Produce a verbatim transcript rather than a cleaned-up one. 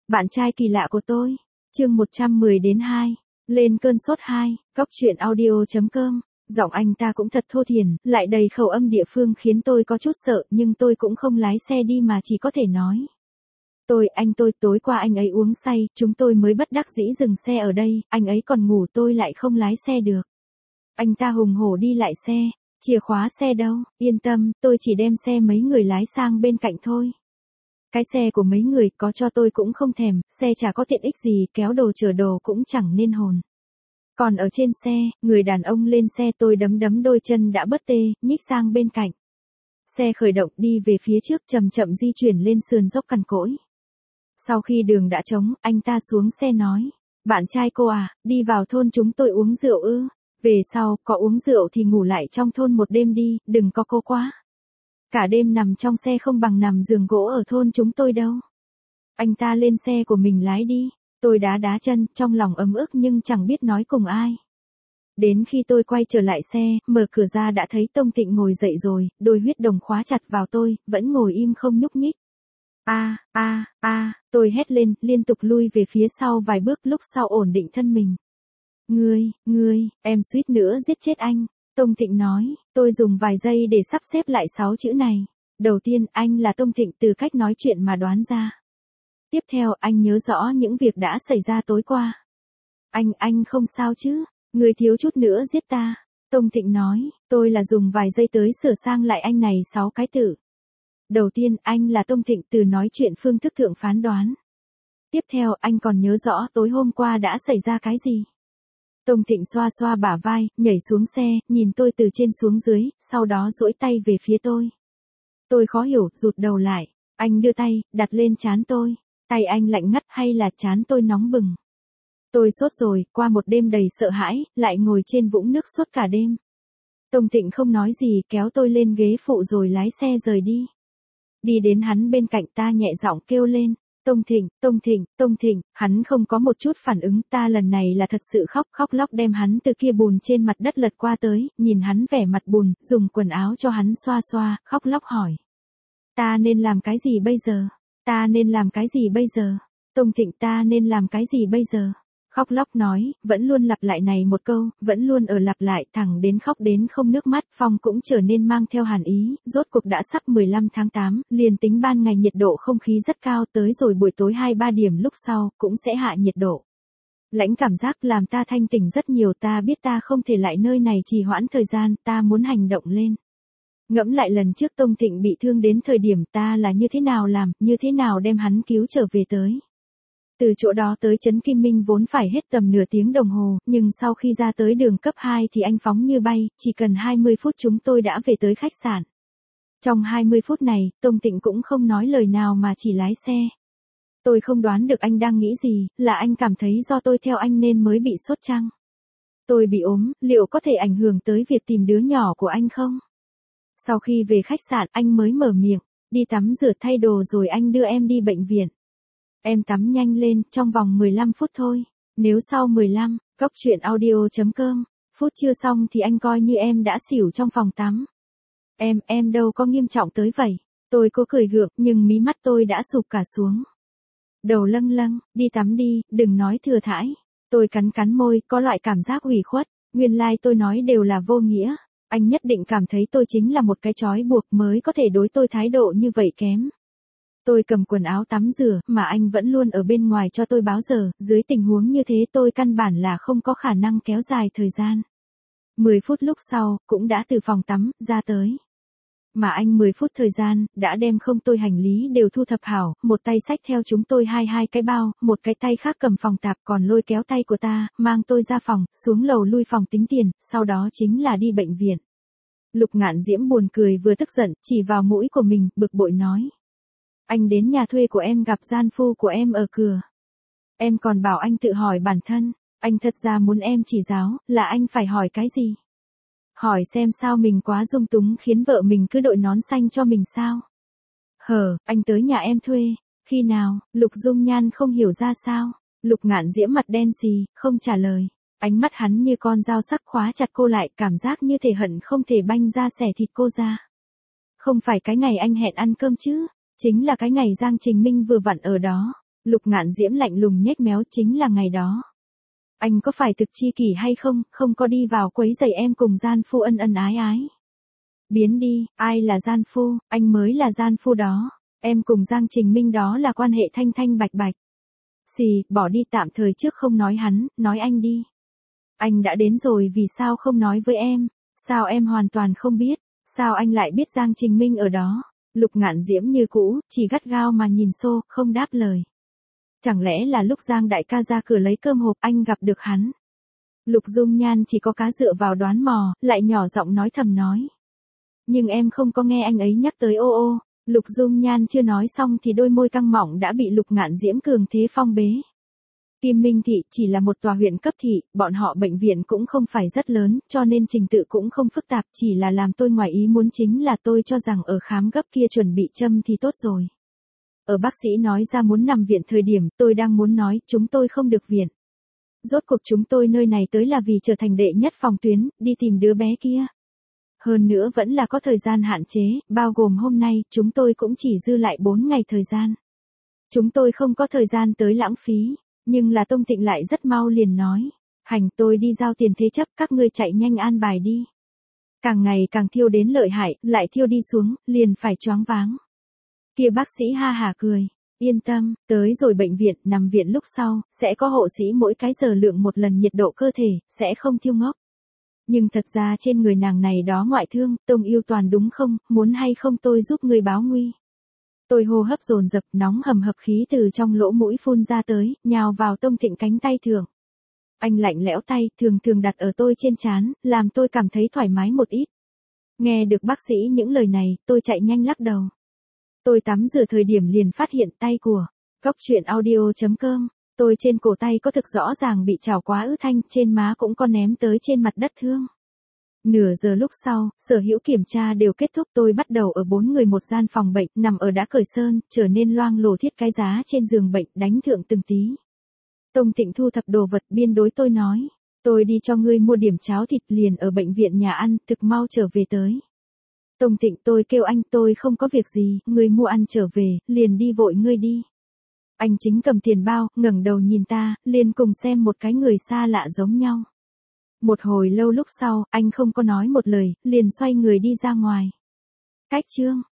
Bạn trai kỳ lạ của tôi. Chương một trăm mười đến hai. Lên cơn sốt hai. Cóc truyện audio chấm com. Giọng anh ta cũng thật thô thiển, lại đầy khẩu âm địa phương khiến tôi có chút sợ, nhưng tôi cũng không lái xe đi mà chỉ có thể nói. Tôi, anh tôi, tối qua anh ấy uống say, chúng tôi mới bất đắc dĩ dừng xe ở đây, anh ấy còn ngủ tôi lại không lái xe được. Anh ta hùng hổ đi lại xe, chìa khóa xe đâu, yên tâm, tôi chỉ đem xe mấy người lái sang bên cạnh thôi. Cái xe của mấy người có cho tôi cũng không thèm, xe chả có tiện ích gì, kéo đồ chở đồ cũng chẳng nên hồn. Còn ở trên xe, người đàn ông lên xe tôi đấm đấm đôi chân đã bớt tê, nhích sang bên cạnh. Xe khởi động đi về phía trước chậm chậm di chuyển lên sườn dốc cằn cỗi. Sau khi đường đã trống, anh ta xuống xe nói, bạn trai cô à, đi vào thôn chúng tôi uống rượu ư, về sau, có uống rượu thì ngủ lại trong thôn một đêm đi, đừng có cố quá. Cả đêm nằm trong xe không bằng nằm giường gỗ ở thôn chúng tôi đâu. Anh ta lên xe của mình lái đi, tôi đá đá chân, trong lòng ấm ức nhưng chẳng biết nói cùng ai. Đến khi tôi quay trở lại xe, mở cửa ra đã thấy Tông Thịnh ngồi dậy rồi, đôi huyết đồng khóa chặt vào tôi, vẫn ngồi im không nhúc nhích. A, a, a, tôi hét lên, liên tục lui về phía sau vài bước lúc sau ổn định thân mình. Ngươi, ngươi, em suýt nữa giết chết anh, Tông Thịnh nói, tôi dùng vài giây để sắp xếp lại sáu chữ này. Đầu tiên, anh là Tông Thịnh từ cách nói chuyện mà đoán ra. Tiếp theo, anh nhớ rõ những việc đã xảy ra tối qua. Anh, anh không sao chứ, người thiếu chút nữa giết ta. Tông Thịnh nói, tôi là dùng vài giây tới sửa sang lại anh này sáu cái từ. Đầu tiên, anh là Tông Thịnh từ nói chuyện phương thức thượng phán đoán. Tiếp theo, anh còn nhớ rõ tối hôm qua đã xảy ra cái gì. Tông Thịnh xoa xoa bả vai, nhảy xuống xe, nhìn tôi từ trên xuống dưới, sau đó duỗi tay về phía tôi. Tôi khó hiểu, rụt đầu lại. Anh đưa tay, đặt lên trán tôi. Tay anh lạnh ngắt hay là trán tôi nóng bừng. Tôi sốt rồi, qua một đêm đầy sợ hãi, lại ngồi trên vũng nước suốt cả đêm. Tông Thịnh không nói gì, kéo tôi lên ghế phụ rồi lái xe rời đi. Đi đến hắn bên cạnh ta nhẹ giọng kêu lên. Tông Thịnh, Tông Thịnh, Tông Thịnh, hắn không có một chút phản ứng, ta lần này là thật sự khóc, khóc lóc đem hắn từ kia bùn trên mặt đất lật qua tới, nhìn hắn vẻ mặt bùn, dùng quần áo cho hắn xoa xoa, khóc lóc hỏi. Ta nên làm cái gì bây giờ? Ta nên làm cái gì bây giờ? Tông Thịnh, ta nên làm cái gì bây giờ? Khóc lóc nói, vẫn luôn lặp lại này một câu, vẫn luôn ở lặp lại, thẳng đến khóc đến không nước mắt, phong cũng trở nên mang theo hàn ý, rốt cuộc đã sắp mười lăm tháng tám, liền tính ban ngày nhiệt độ không khí rất cao, tới rồi buổi tối hai ba điểm lúc sau, cũng sẽ hạ nhiệt độ. Lãnh cảm giác làm ta thanh tỉnh rất nhiều, ta biết ta không thể lại nơi này trì hoãn thời gian, ta muốn hành động lên. Ngẫm lại lần trước Tông Thịnh bị thương đến thời điểm ta là như thế nào làm, như thế nào đem hắn cứu trở về tới. Từ chỗ đó tới trấn Kim Minh vốn phải hết tầm nửa tiếng đồng hồ, nhưng sau khi ra tới đường cấp hai thì anh phóng như bay, chỉ cần hai mươi phút chúng tôi đã về tới khách sạn. Trong hai mươi phút này, Tông Thịnh cũng không nói lời nào mà chỉ lái xe. Tôi không đoán được anh đang nghĩ gì, là anh cảm thấy do tôi theo anh nên mới bị sốt chăng? Tôi bị ốm, liệu có thể ảnh hưởng tới việc tìm đứa nhỏ của anh không? Sau khi về khách sạn, anh mới mở miệng, đi tắm rửa thay đồ rồi anh đưa em đi bệnh viện. Em tắm nhanh lên, trong vòng mười lăm phút thôi. Nếu sau mười lăm, cóc truyện audio chấm com, phút chưa xong thì anh coi như em đã xỉu trong phòng tắm. Em, em đâu có nghiêm trọng tới vậy. Tôi cố cười gượng, nhưng mí mắt tôi đã sụp cả xuống. Đầu lâng lâng, đi tắm đi, đừng nói thừa thãi. Tôi cắn cắn môi, có loại cảm giác ủy khuất. Nguyên lai like tôi nói đều là vô nghĩa. Anh nhất định cảm thấy tôi chính là một cái trói buộc mới có thể đối tôi thái độ như vậy kém. Tôi cầm quần áo tắm rửa, mà anh vẫn luôn ở bên ngoài cho tôi báo giờ, dưới tình huống như thế tôi căn bản là không có khả năng kéo dài thời gian. mười phút lúc sau, cũng đã từ phòng tắm, ra tới. Mà anh mười phút thời gian, đã đem không tôi hành lý đều thu thập hảo, một tay xách theo chúng tôi hai hai cái bao, một cái tay khác cầm phòng tạp còn lôi kéo tay của ta, mang tôi ra phòng, xuống lầu lui phòng tính tiền, sau đó chính là đi bệnh viện. Lục Ngạn Diễm buồn cười vừa tức giận, chỉ vào mũi của mình, bực bội nói. Anh đến nhà thuê của em gặp gian phu của em ở cửa. Em còn bảo anh tự hỏi bản thân, anh thật ra muốn em chỉ giáo, là anh phải hỏi cái gì? Hỏi xem sao mình quá dung túng khiến vợ mình cứ đội nón xanh cho mình sao? Hờ, anh tới nhà em thuê, khi nào? Lục Dung Nhan không hiểu ra sao. Lục Ngạn Diễm mặt đen xì, không trả lời. Ánh mắt hắn như con dao sắc khóa chặt cô lại, cảm giác như thể hận không thể banh ra xẻ thịt cô ra. Không phải cái ngày anh hẹn ăn cơm chứ? Chính là cái ngày Giang Trình Minh vừa vặn ở đó. Lục Ngạn Diễm lạnh lùng nhếch méo, chính là ngày đó. Anh có phải thực chi kỷ hay không, không có đi vào quấy rầy em cùng gian phu ân ân ái ái. Biến đi, ai là gian phu, anh mới là gian phu đó. Em cùng Giang Trình Minh đó là quan hệ thanh thanh bạch bạch. Xì, bỏ đi, tạm thời trước không nói hắn, nói anh đi. Anh đã đến rồi vì sao không nói với em, sao em hoàn toàn không biết, sao anh lại biết Giang Trình Minh ở đó. Lục Ngạn Diễm như cũ, chỉ gắt gao mà nhìn xô, không đáp lời. Chẳng lẽ là lúc Giang đại ca ra cửa lấy cơm hộp anh gặp được hắn. Lục Dung Nhan chỉ có cá dựa vào đoán mò, lại nhỏ giọng nói thầm nói. Nhưng em không có nghe anh ấy nhắc tới ô ô. Lục Dung Nhan chưa nói xong thì đôi môi căng mỏng đã bị Lục Ngạn Diễm cường thế phong bế. Kim Minh Thị chỉ là một tòa huyện cấp thị, bọn họ bệnh viện cũng không phải rất lớn, cho nên trình tự cũng không phức tạp, chỉ là làm tôi ngoài ý muốn chính là tôi cho rằng ở khám gấp kia chuẩn bị châm thì tốt rồi. Ở bác sĩ nói ra muốn nằm viện thời điểm, tôi đang muốn nói, chúng tôi không được viện. Rốt cuộc chúng tôi nơi này tới là vì trở thành đệ nhất phòng tuyến, đi tìm đứa bé kia. Hơn nữa vẫn là có thời gian hạn chế, bao gồm hôm nay, chúng tôi cũng chỉ dư lại bốn ngày thời gian. Chúng tôi không có thời gian tới lãng phí, nhưng là Tông Thịnh lại rất mau liền nói. Hành, tôi đi giao tiền thế chấp, các ngươi chạy nhanh an bài đi. Càng ngày càng thiêu đến lợi hại, lại thiêu đi xuống, liền phải choáng váng. Kia bác sĩ ha hả cười. Yên tâm, tới rồi bệnh viện, nằm viện lúc sau, sẽ có hộ sĩ mỗi cái giờ lượng một lần nhiệt độ cơ thể, sẽ không thiêu ngốc. Nhưng thật ra trên người nàng này đó ngoại thương, Tông Yêu Toàn đúng không, muốn hay không tôi giúp người báo nguy. Tôi hô hấp dồn dập, nóng hầm hập khí từ trong lỗ mũi phun ra tới, nhào vào Tông Thịnh cánh tay thường. Anh lạnh lẽo tay, thường thường đặt ở tôi trên trán, làm tôi cảm thấy thoải mái một ít. Nghe được bác sĩ những lời này, tôi chạy nhanh lắc đầu. Tôi tắm rửa thời điểm liền phát hiện tay của Cóc Truyện Audio chấm com. Tôi trên cổ tay có thực rõ ràng bị chảo quá ứ thanh, trên má cũng có ném tới trên mặt đất thương. Nửa giờ lúc sau, sở hữu kiểm tra đều kết thúc, tôi bắt đầu ở bốn người một gian phòng bệnh, nằm ở đá cởi sơn, trở nên loang lổ thiết cái giá trên giường bệnh, đánh thượng từng tí. Tông Thịnh thu thập đồ vật, biên đối tôi nói. Tôi đi cho ngươi mua điểm cháo thịt, liền ở bệnh viện nhà ăn, thực mau trở về tới. Tông Thịnh, tôi kêu anh, tôi không có việc gì, ngươi mua ăn trở về, liền đi vội ngươi đi. Anh chính cầm tiền bao, ngẩng đầu nhìn ta, liền cùng xem một cái người xa lạ giống nhau. Một hồi lâu lúc sau, anh không có nói một lời, liền xoay người đi ra ngoài. Cách chương